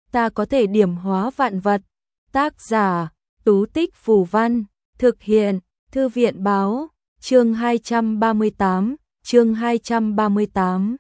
ta có thể điểm hóa vạn vật. Tác giả, Tú Tích Phù Văn, thực hiện, Thư viện Báo, chương 238, chương 238.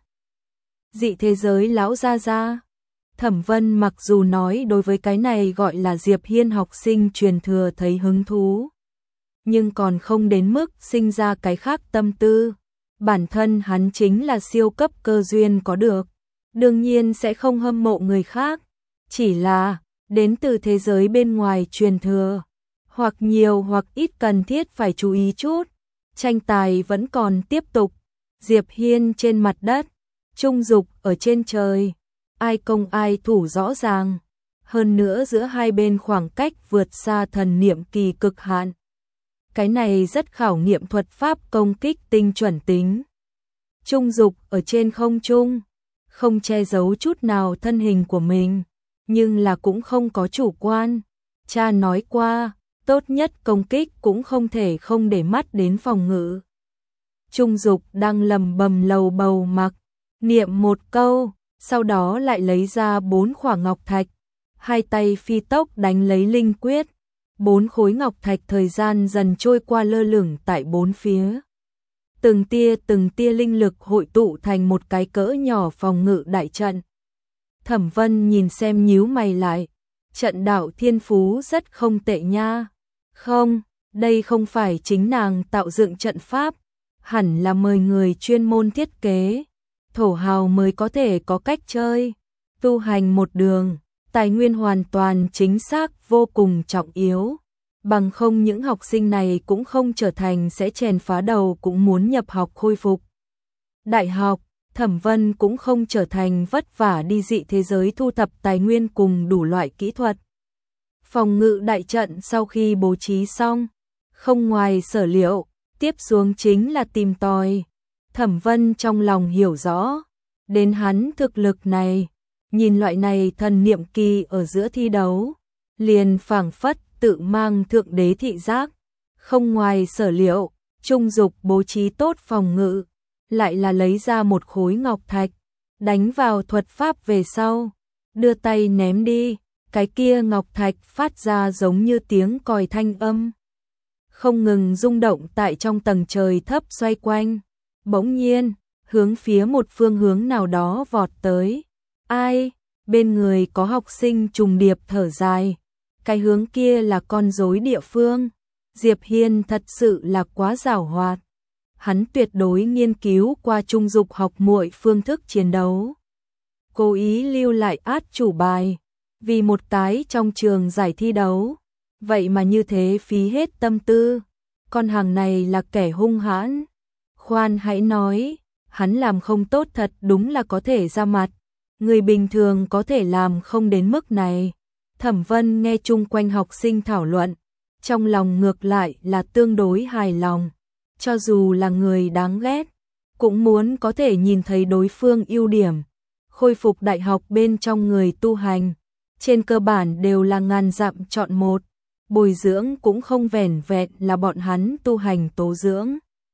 Dị thế giới lão gia gia. Thẩm Vân mặc dù nói đối với cái này gọi là Diệp Hiên học sinh truyền thừa thấy hứng thú, nhưng còn không đến mức sinh ra cái khác tâm tư. Bản thân hắn chính là siêu cấp cơ duyên có được, đương nhiên sẽ không hâm mộ người khác, chỉ là đến từ thế giới bên ngoài truyền thừa, hoặc nhiều hoặc ít cần thiết phải chú ý chút. Tranh tài vẫn còn tiếp tục, Diệp Hiên trên mặt đất, Trung Dục ở trên trời, ai công ai thủ rõ ràng, hơn nữa giữa hai bên khoảng cách vượt xa thần niệm kỳ cực hạn. Cái này rất khảo nghiệm thuật pháp công kích tinh chuẩn tính. Trung Dục ở trên không trung, không che giấu chút nào thân hình của mình, nhưng là cũng không có chủ quan. Cha nói qua, tốt nhất công kích cũng không thể không để mắt đến phòng ngự. Trung Dục đang lầm bầm lầu bầu mặc, niệm một câu, sau đó lại lấy ra 4 khỏa ngọc thạch, hai tay phi tốc đánh lấy linh quyết. 4 khối ngọc thạch thời gian dần trôi qua lơ lửng tại bốn phía. Từng tia linh lực hội tụ thành một cái cỡ nhỏ phòng ngự đại trận. Thẩm Vân nhìn xem nhíu mày lại, trận đạo thiên phú rất không tệ nha. Không, đây không phải chính nàng tạo dựng trận pháp, hẳn là mời người chuyên môn thiết kế, thổ hào mới có thể có cách chơi. Tu hành một đường, tài nguyên hoàn toàn chính xác vô cùng trọng yếu, bằng không những học sinh này cũng không trở thành sẽ chèn phá đầu cũng muốn nhập học khôi phục đại học. Thẩm Vân cũng không trở thành vất vả đi dị thế giới thu thập tài nguyên cùng đủ loại kỹ thuật. Phòng ngự đại trận sau khi bố trí xong, không ngoài sở liệu, tiếp xuống chính là tìm tòi. Thẩm Vân trong lòng hiểu rõ, đến hắn thực lực này, nhìn loại này thần niệm kỳ ở giữa thi đấu, liền phảng phất tự mang thượng đế thị giác. Không ngoài sở liệu, Trung Dục bố trí tốt phòng ngự, lại là lấy ra một khối ngọc thạch, đánh vào thuật pháp về sau, đưa tay ném đi, cái kia ngọc thạch phát ra giống như tiếng còi thanh âm, không ngừng rung động tại trong tầng trời thấp xoay quanh, bỗng nhiên, hướng phía một phương hướng nào đó vọt tới. Ai? Bên người có học sinh trùng điệp thở dài, cái hướng kia là con rối địa phương. Diệp Hiên thật sự là quá giàu hoạt. Hắn tuyệt đối nghiên cứu qua Trung Dục học muội phương thức chiến đấu, cố ý lưu lại át chủ bài, vì một cái trong trường giải thi đấu, vậy mà như thế phí hết tâm tư. Con hàng này là kẻ hung hãn. Khoan hãy nói, hắn làm không tốt thật đúng là có thể ra mặt, người bình thường có thể làm không đến mức này. Thẩm Vân nghe chung quanh học sinh thảo luận, trong lòng ngược lại là tương đối hài lòng. Cho dù là người đáng ghét, cũng muốn có thể nhìn thấy đối phương ưu điểm. Khôi phục đại học bên trong người tu hành, trên cơ bản đều là ngàn dặm chọn một, bồi dưỡng cũng không vẻn vẹn là bọn hắn tu hành tố dưỡng,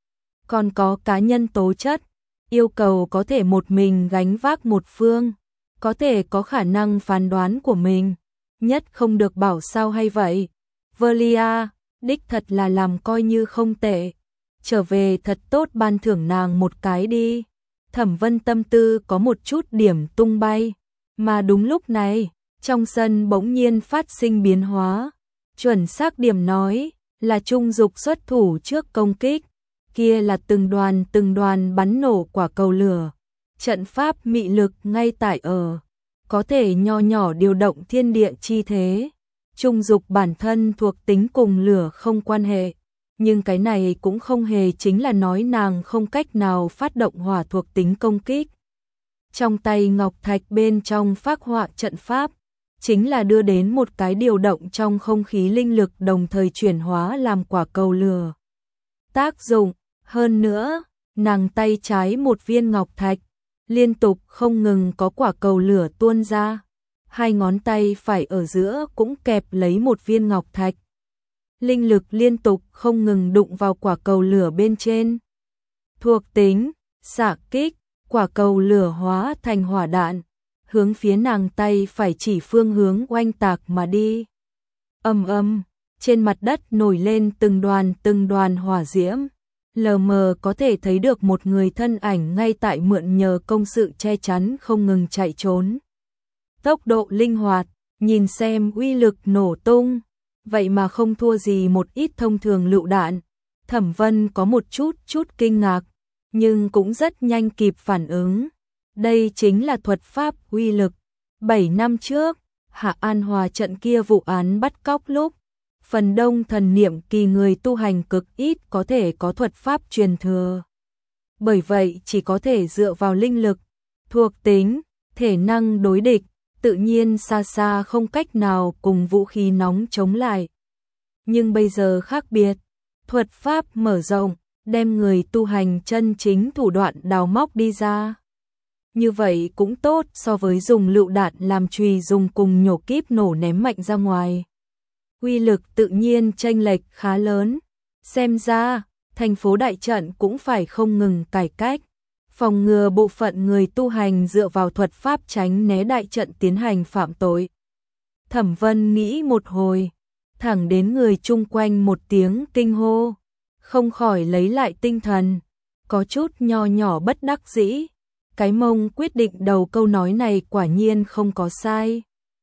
còn có cá nhân tố chất, yêu cầu có thể một mình gánh vác một phương, có thể có khả năng phán đoán của mình, nhất không được bảo sao hay vậy. Velia, đích thật là làm coi như không tệ. Trở về thật tốt ban thưởng nàng một cái đi. Thẩm Vân tâm tư có một chút điểm tung bay, mà đúng lúc này, trong sân bỗng nhiên phát sinh biến hóa. Chuẩn xác điểm nói, là Trung Dục xuất thủ trước công kích, kia là từng đoàn bắn nổ quả cầu lửa. Trận pháp mị lực ngay tại ở, có thể nho nhỏ điều động thiên địa chi thế. Trung Dục bản thân thuộc tính cùng lửa không quan hệ, nhưng cái này cũng không hề chính là nói nàng không cách nào phát động hỏa thuộc tính công kích. Trong tay ngọc thạch bên trong phác họa trận pháp, chính là đưa đến một cái điều động trong không khí linh lực đồng thời chuyển hóa làm quả cầu lửa. Tác dụng, hơn nữa, nàng tay trái một viên ngọc thạch, liên tục không ngừng có quả cầu lửa tuôn ra. Hai ngón tay phải ở giữa cũng kẹp lấy một viên ngọc thạch. Linh lực liên tục không ngừng đụng vào quả cầu lửa bên trên. Thuộc tính, xạ kích, quả cầu lửa hóa thành hỏa đạn, hướng phía nàng tay phải chỉ phương hướng oanh tạc mà đi. Ầm, trên mặt đất nổi lên từng đoàn hỏa diễm, lờ mờ có thể thấy được một người thân ảnh ngay tại mượn nhờ công sự che chắn không ngừng chạy trốn. Tốc độ linh hoạt, nhìn xem uy lực nổ tung, vậy mà không thua gì một ít thông thường lựu đạn. Thẩm Vân có một chút kinh ngạc, nhưng cũng rất nhanh kịp phản ứng. Đây chính là thuật pháp uy lực. 7 năm trước, Hạ An Hòa trận kia vụ án bắt cóc lúc, phần đông thần niệm kỳ người tu hành cực ít có thể có thuật pháp truyền thừa. Bởi vậy chỉ có thể dựa vào linh lực, thuộc tính, thể năng đối địch, tự nhiên xa xa không cách nào cùng vũ khí nóng chống lại. Nhưng bây giờ khác biệt, thuật pháp mở rộng, đem người tu hành chân chính thủ đoạn đào móc đi ra. Như vậy cũng tốt so với dùng lựu đạn làm chùy dùng cùng nhổ kíp nổ ném mạnh ra ngoài. Uy lực tự nhiên chênh lệch khá lớn. Xem ra, thành phố đại trận cũng phải không ngừng cải cách, phòng ngừa bộ phận người tu hành dựa vào thuật pháp tránh né đại trận tiến hành phạm tội. Thẩm Vân nghĩ một hồi, thẳng đến người chung quanh một tiếng kinh hô, không khỏi lấy lại tinh thần, có chút nho nhỏ bất đắc dĩ. Cái mông quyết định đầu câu nói này quả nhiên không có sai.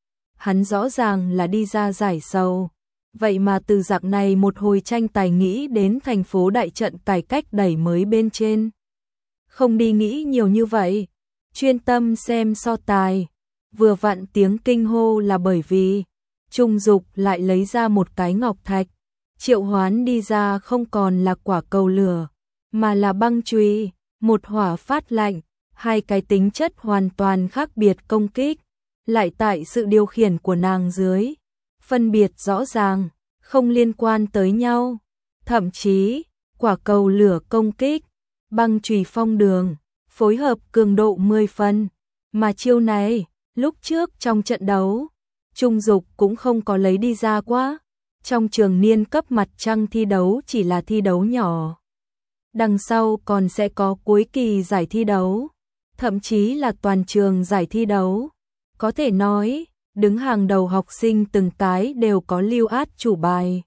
Hắn rõ ràng là đi ra giải sầu, vậy mà từ dạng này một hồi tranh tài nghĩ đến thành phố đại trận cải cách đẩy mới bên trên. Không đi nghĩ nhiều như vậy, chuyên tâm xem so tài. Vừa vặn tiếng kinh hô là bởi vì Trung Dục lại lấy ra một cái ngọc thạch, triệu hoán đi ra không còn là quả cầu lửa, mà là băng chùy, một hỏa phát lạnh, hai cái tính chất hoàn toàn khác biệt công kích, lại tại sự điều khiển của nàng dưới, phân biệt rõ ràng, không liên quan tới nhau. Thậm chí, quả cầu lửa công kích, băng chùy phong đường, phối hợp cường độ 10 phần, mà chiêu này, lúc trước trong trận đấu, Trung Dục cũng không có lấy đi ra quá. Trong trường niên cấp mặt trăng thi đấu chỉ là thi đấu nhỏ. Đằng sau còn sẽ có cuối kỳ giải thi đấu, thậm chí là toàn trường giải thi đấu. Có thể nói, đứng hàng đầu học sinh từng cái đều có lưu át chủ bài.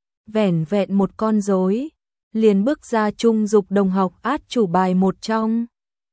Vẻn vẹn một con rối, liền bước ra Trung Dục đồng học át chủ bài một trong.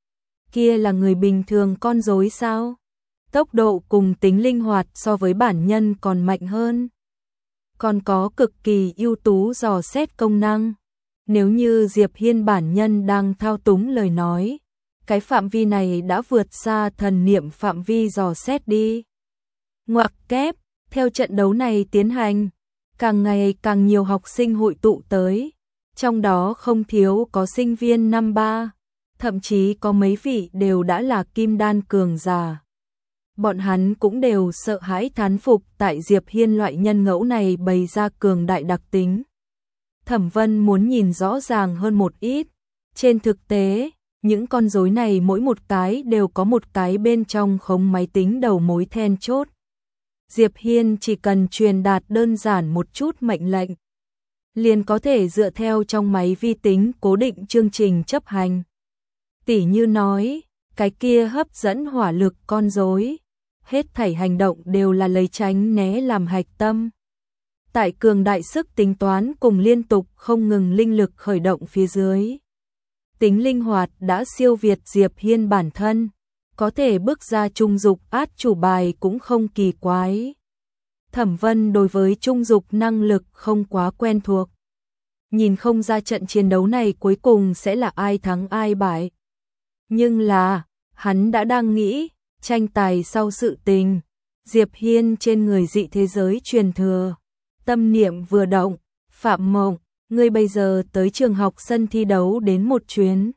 Kia là người bình thường con rối sao? Tốc độ cùng tính linh hoạt so với bản nhân còn mạnh hơn. Còn có cực kỳ ưu tú dò xét công năng. Nếu như Diệp Hiên bản nhân đang thao túng lời nói, cái phạm vi này đã vượt xa thần niệm phạm vi dò xét đi. Ngoặc kép, theo trận đấu này tiến hành, càng ngày càng nhiều học sinh hội tụ tới, trong đó không thiếu có sinh viên năm 3, thậm chí có mấy vị đều đã là kim đan cường giả. Bọn hắn cũng đều sợ hãi thán phục tại Diệp Hiên loại nhân ngẫu này bày ra cường đại đặc tính. Thẩm Vân muốn nhìn rõ ràng hơn một ít. Trên thực tế, những con rối này mỗi một cái đều có một cái bên trong khống máy tính đầu mối then chốt. Diệp Hiên chỉ cần truyền đạt đơn giản một chút mệnh lệnh, liền có thể dựa theo trong máy vi tính cố định chương trình chấp hành. Tỉ như nói, cái kia hấp dẫn hỏa lực con rối, hết thảy hành động đều là lấy tránh né làm hạch tâm. Tại cường đại sức tính toán cùng liên tục không ngừng linh lực khởi động phía dưới, tính linh hoạt đã siêu việt Diệp Hiên bản thân, có thể bước ra Trung Dục át chủ bài cũng không kỳ quái. Thẩm Vân đối với Trung Dục năng lực không quá quen thuộc, nhìn không ra trận chiến đấu này cuối cùng sẽ là ai thắng ai bại. Nhưng là, hắn đã đang nghĩ, tranh tài sau sự tình, Diệp Hiên trên người dị thế giới truyền thừa. Tâm niệm vừa động, Phạm Mộng, ngươi bây giờ tới trường học sân thi đấu đến một chuyến.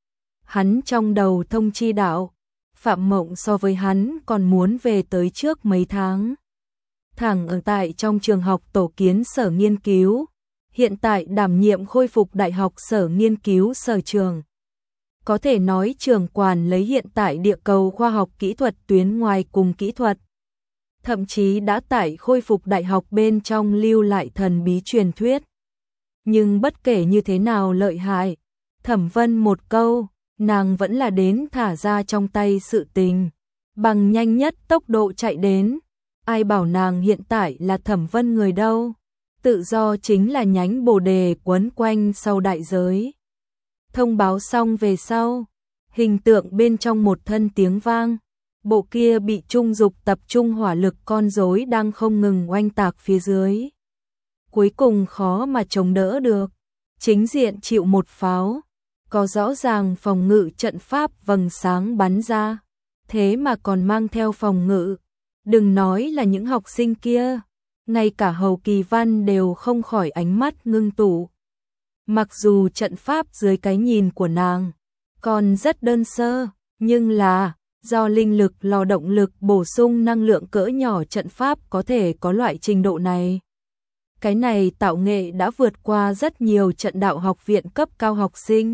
Hắn trong đầu thông chi đạo, Phạm Mộng so với hắn còn muốn về tới trước mấy tháng. Thẳng ở tại trong trường học tổ kiến sở nghiên cứu, hiện tại đảm nhiệm khôi phục đại học sở nghiên cứu sở trường. Có thể nói trường quản lấy hiện tại địa cầu khoa học kỹ thuật tuyến ngoài cùng kỹ thuật. Thậm chí đã tại khôi phục đại học bên trong lưu lại thần bí truyền thuyết. Nhưng bất kể như thế nào lợi hại, Thẩm Vân một câu, nàng vẫn là đến thả ra trong tay sự tình. bằng nhanh nhất tốc độ chạy đến. Ai bảo nàng hiện tại là Thẩm Vân người đâu? Tự do chính là nhánh bồ đề quấn quanh sau đại giới. Thông báo xong về sau, hình tượng bên trong một thân tiếng vang, bộ kia bị Trung Dục tập trung hỏa lực con rối đang không ngừng oanh tạc phía dưới. Cuối cùng khó mà chống đỡ được, chính diện chịu một pháo, có rõ ràng phòng ngự trận pháp vầng sáng bắn ra, thế mà còn mang theo phòng ngự. Đừng nói là những học sinh kia, ngay cả Hầu Kỳ Văn đều không khỏi ánh mắt ngưng tụ. Mặc dù trận pháp dưới cái nhìn của nàng còn rất đơn sơ, nhưng là do linh lực lò động lực bổ sung năng lượng cỡ nhỏ trận pháp có thể có loại trình độ này. Cái này tạo nghệ đã vượt qua rất nhiều trận đạo học viện cấp cao học sinh.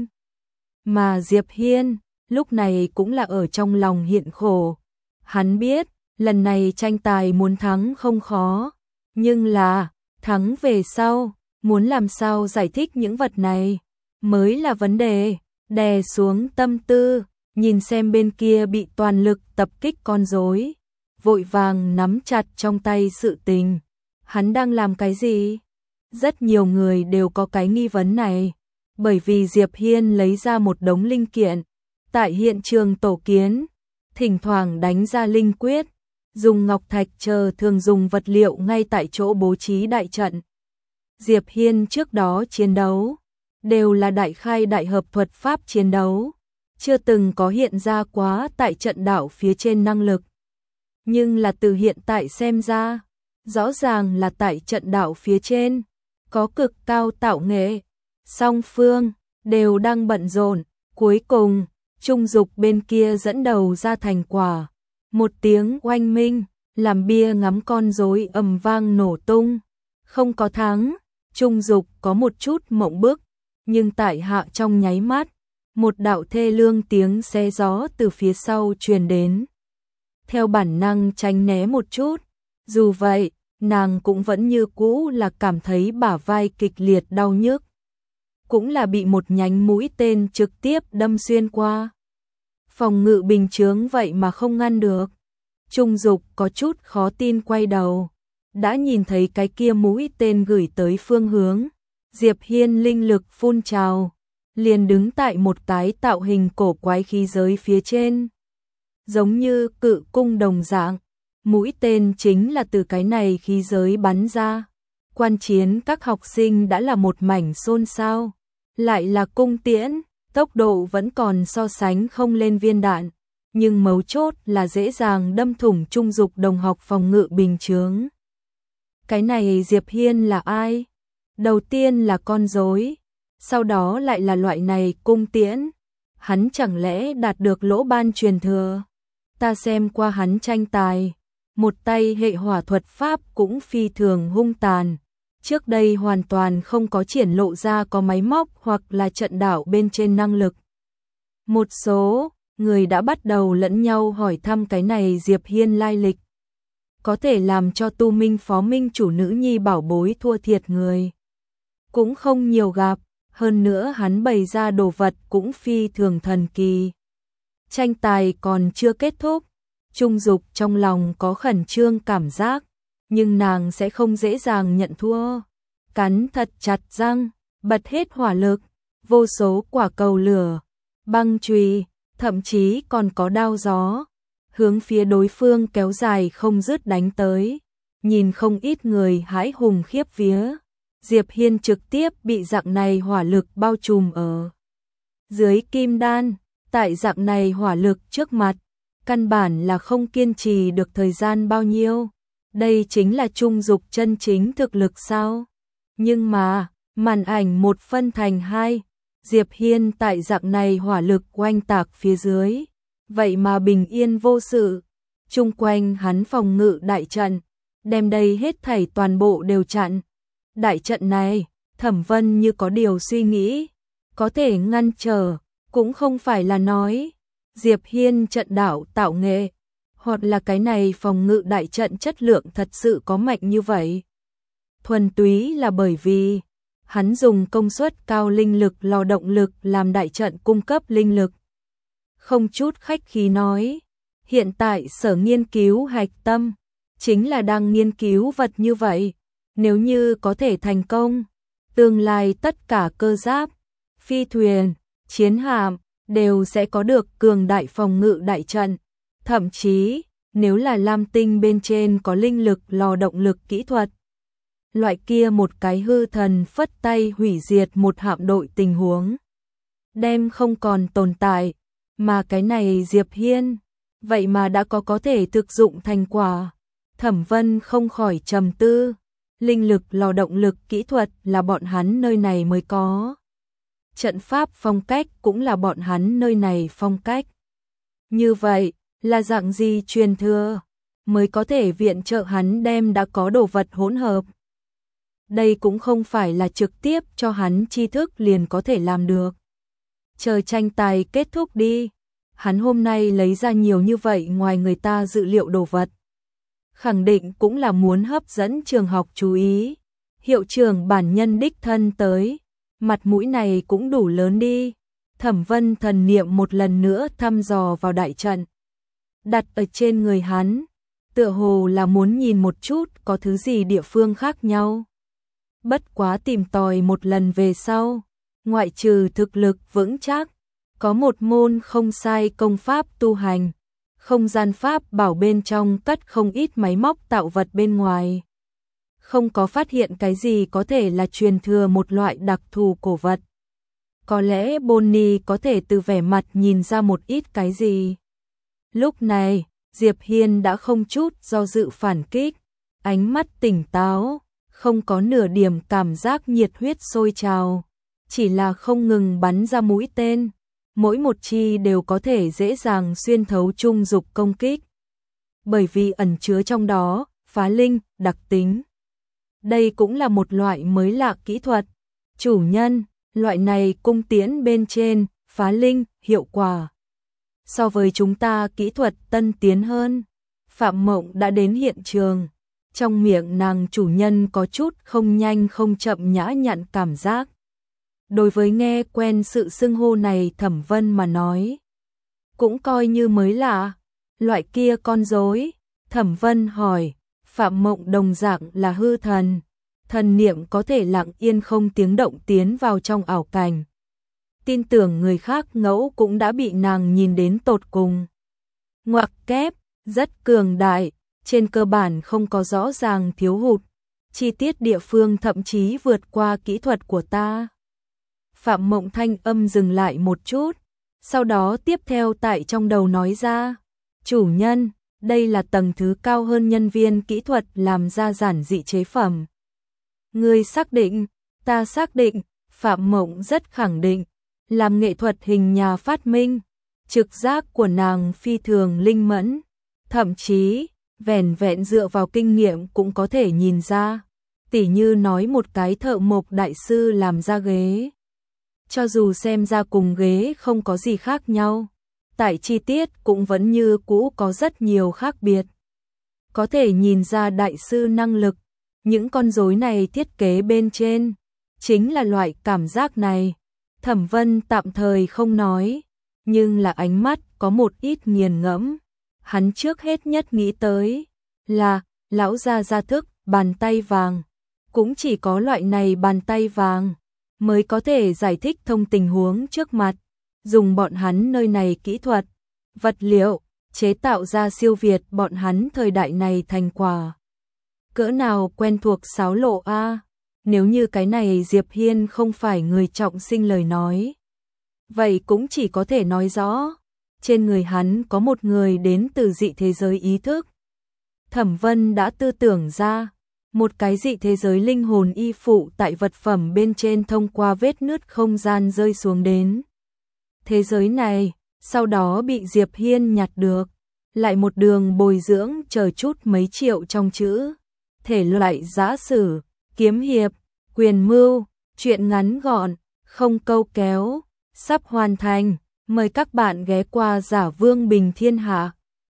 Mà Diệp Hiên lúc này cũng là ở trong lòng hiện khổ. Hắn biết lần này tranh tài muốn thắng không khó, nhưng là thắng về sau, muốn làm sao giải thích những vật này mới là vấn đề. Đè xuống tâm tư, nhìn xem bên kia bị toàn lực tập kích con rối, vội vàng nắm chặt trong tay sự tình. Hắn đang làm cái gì? Rất nhiều người đều có cái nghi vấn này, bởi vì Diệp Hiên lấy ra một đống linh kiện, tại hiện trường tổ kiến, thỉnh thoảng đánh ra linh quyết, dùng ngọc thạch chờ thường dùng vật liệu ngay tại chỗ bố trí đại trận. Diệp Hiên trước đó chiến đấu đều là đại khai đại hợp thuật pháp chiến đấu, chưa từng có hiện ra quá tại trận đạo phía trên năng lực. Nhưng là từ hiện tại xem ra, rõ ràng là tại trận đạo phía trên có cực cao tạo nghệ. Song phương đều đang bận rộn, cuối cùng Trung Dục bên kia dẫn đầu ra thành quả. Một tiếng oanh minh làm bia ngắm con rối ầm vang nổ tung. Không có thắng, Trung Dục có một chút mộng bức, nhưng tại hạ trong nháy mắt, một đạo thê lương tiếng xé gió từ phía sau truyền đến. Theo bản năng tránh né một chút, dù vậy, nàng cũng vẫn như cũ là cảm thấy bả vai kịch liệt đau nhức. Cũng là bị một nhánh mũi tên trực tiếp đâm xuyên qua. Phòng ngự bình chướng vậy mà không ngăn được. Trung Dục có chút khó tin quay đầu, đã nhìn thấy cái kia mũi tên gửi tới phương hướng. Diệp Hiên linh lực phun trào, liền đứng tại một cái tạo hình cổ quái khí giới phía trên. Giống như cự cung đồng dạng, mũi tên chính là từ cái này khí giới bắn ra. Quan chiến các học sinh đã là một mảnh xôn xao, lại là cung tiễn, tốc độ vẫn còn so sánh không lên viên đạn, nhưng mấu chốt là dễ dàng đâm thủng Trung Dục đồng học phòng ngự bình chướng. Cái này Diệp Hiên là ai? Đầu tiên là con rối, sau đó lại là loại này cung tiễn. Hắn chẳng lẽ đạt được lỗ ban truyền thừa? Ta xem qua hắn tranh tài, một tay hệ hỏa thuật pháp cũng phi thường hung tàn. Trước đây hoàn toàn không có triển lộ ra có máy móc hoặc là trận đạo bên trên năng lực. Một số người đã bắt đầu lẫn nhau hỏi thăm cái này Diệp Hiên lai lịch. Có thể làm cho Tu Minh phó minh chủ nữ nhi bảo bối thua thiệt người cũng không nhiều gặp, hơn nữa hắn bày ra đồ vật cũng phi thường thần kỳ. Tranh tài còn chưa kết thúc, Trung Dục trong lòng có khẩn trương cảm giác, nhưng nàng sẽ không dễ dàng nhận thua. Cắn thật chặt răng, bật hết hỏa lực, vô số quả cầu lửa, băng chùy, thậm chí còn có đao gió, hướng phía đối phương kéo dài không dứt đánh tới. Nhìn không ít người hãi hùng khiếp vía. Diệp Hiên trực tiếp bị dạng này hỏa lực bao trùm ở dưới kim đan. Tại dạng này hỏa lực trước mặt, căn bản là không kiên trì được thời gian bao nhiêu. Đây chính là Trung Dục chân chính thực lực sao? Nhưng mà, màn ảnh một phân thành hai, Diệp Hiên tại dạng này hỏa lực oanh tạc phía dưới, vậy mà bình yên vô sự. Chung quanh hắn phòng ngự đại trận, đem đây hết thảy toàn bộ đều chặn. Đại trận này, Thẩm Vân như có điều suy nghĩ, có thể ngăn trở, cũng không phải là nói Diệp Hiên trận đạo tạo nghệ, hoặc là cái này phòng ngự đại trận chất lượng thật sự có mạnh như vậy. Thuần túy là bởi vì hắn dùng công suất cao linh lực lò động lực làm đại trận cung cấp linh lực. Không chút khách khí nói, Hiện tại sở nghiên cứu hạch tâm chính là đang nghiên cứu vật như vậy. Nếu như có thể thành công, tương lai tất cả cơ giáp, phi thuyền, chiến hạm đều sẽ có được cường đại phòng ngự đại trận. Thậm chí, nếu là Lam Tinh bên trên có linh lực lò động lực kỹ thuật, loại kia một cái hư thần phất tay hủy diệt một hạm đội tình huống, đem không còn tồn tại, mà cái này Diệp Hiên, vậy mà đã có thể thực dụng thành quả. Thẩm Vân không khỏi trầm tư, linh lực lò động lực kỹ thuật là bọn hắn nơi này mới có. Trận pháp phong cách cũng là bọn hắn nơi này phong cách. Như vậy, là dạng gì truyền thừa mới có thể viện trợ hắn đem đã có đồ vật hỗn hợp. Đây cũng không phải là trực tiếp cho hắn tri thức liền có thể làm được. Chờ tranh tài kết thúc đi, hắn hôm nay lấy ra nhiều như vậy ngoài người ta dự liệu đồ vật. Khẳng định cũng là muốn hấp dẫn trường học chú ý. Hiệu trưởng bản nhân đích thân tới, mặt mũi này cũng đủ lớn đi. Thẩm Vân thần niệm một lần nữa thăm dò vào đại trận, đặt ở trên người hắn, tựa hồ là muốn nhìn một chút có thứ gì địa phương khác nhau. Bất quá tìm tòi một lần về sau, ngoại trừ thực lực vững chắc, có một môn không sai công pháp tu hành, không gian pháp bảo bên trong cất không ít máy móc tạo vật bên ngoài. Không có phát hiện cái gì có thể là truyền thừa một loại đặc thù cổ vật. Có lẽ Bonnie có thể từ vẻ mặt nhìn ra một ít cái gì. Lúc này, Diệp Hiên đã không chút do dự phản kích, ánh mắt tỉnh táo, không có nửa điểm cảm giác nhiệt huyết sôi trào, chỉ là không ngừng bắn ra mũi tên, mỗi một chi đều có thể dễ dàng xuyên thấu trung dục công kích. Bởi vì ẩn chứa trong đó, phá linh, đặc tính. Đây cũng là một loại mới lạ kỹ thuật. Chủ nhân, loại này cung tiễn bên trên, phá linh, hiệu quả. So với chúng ta kỹ thuật tân tiến hơn. Phạm Mộng đã đến hiện trường. Trong miệng nàng chủ nhân có chút không nhanh không chậm nhã nhặn cảm giác. Đối với nghe quen sự xưng hô này Thẩm Vân mà nói, cũng coi như mới lạ. Loại kia con rối, Thẩm Vân hỏi, Phạm Mộng đồng dạng là hư thần, thần niệm có thể lặng yên không tiếng động tiến vào trong ảo cảnh. Tin tưởng người khác ngẫu cũng đã bị nàng nhìn đến tột cùng. Ngoặc kép, rất cường đại, trên cơ bản không có rõ ràng thiếu hụt, chi tiết địa phương thậm chí vượt qua kỹ thuật của ta. Phạm Mộng thanh âm dừng lại một chút, sau đó tiếp theo tại trong đầu nói ra, chủ nhân, đây là tầng thứ cao hơn nhân viên kỹ thuật làm ra giản dị chế phẩm. Ngươi xác định, ta xác định, Phạm Mộng rất khẳng định, làm nghệ thuật hình nhà phát minh, trực giác của nàng phi thường linh mẫn, thậm chí, vẻn vẹn dựa vào kinh nghiệm cũng có thể nhìn ra, tỉ như nói một cái thợ mộc đại sư làm ra ghế. Cho dù xem ra cùng ghế không có gì khác nhau, tại chi tiết cũng vẫn như cũ có rất nhiều khác biệt. Có thể nhìn ra đại sư năng lực, những con rối này thiết kế bên trên, chính là loại cảm giác này. Thẩm Vân tạm thời không nói, nhưng là ánh mắt có một ít nghiền ngẫm. Hắn trước hết nhất nghĩ tới là lão gia thức bàn tay vàng, cũng chỉ có loại này bàn tay vàng mới có thể giải thích thông tình huống trước mặt, dùng bọn hắn nơi này kỹ thuật, vật liệu, chế tạo ra siêu việt bọn hắn thời đại này thành quả. Cỡ nào quen thuộc xáo lộ a, nếu như cái này Diệp Hiên không phải người trọng sinh lời nói. Vậy cũng chỉ có thể nói rõ, trên người hắn có một người đến từ dị thế giới ý thức. Thẩm Vân đã tư tưởng ra, một cái dị thế giới linh hồn y phụ tại vật phẩm bên trên thông qua vết nứt không gian rơi xuống đến. Thế giới này, sau đó bị Diệp Hiên nhặt được, lại một đường bồi dưỡng chờ chút mấy triệu trong chữ. Thể loại giã sử, kiếm hiệp, quyền mưu, truyện ngắn gọn, không câu kéo, sắp hoàn thành. Mời các bạn ghé qua Giả Vương Bình Thiên Hạ.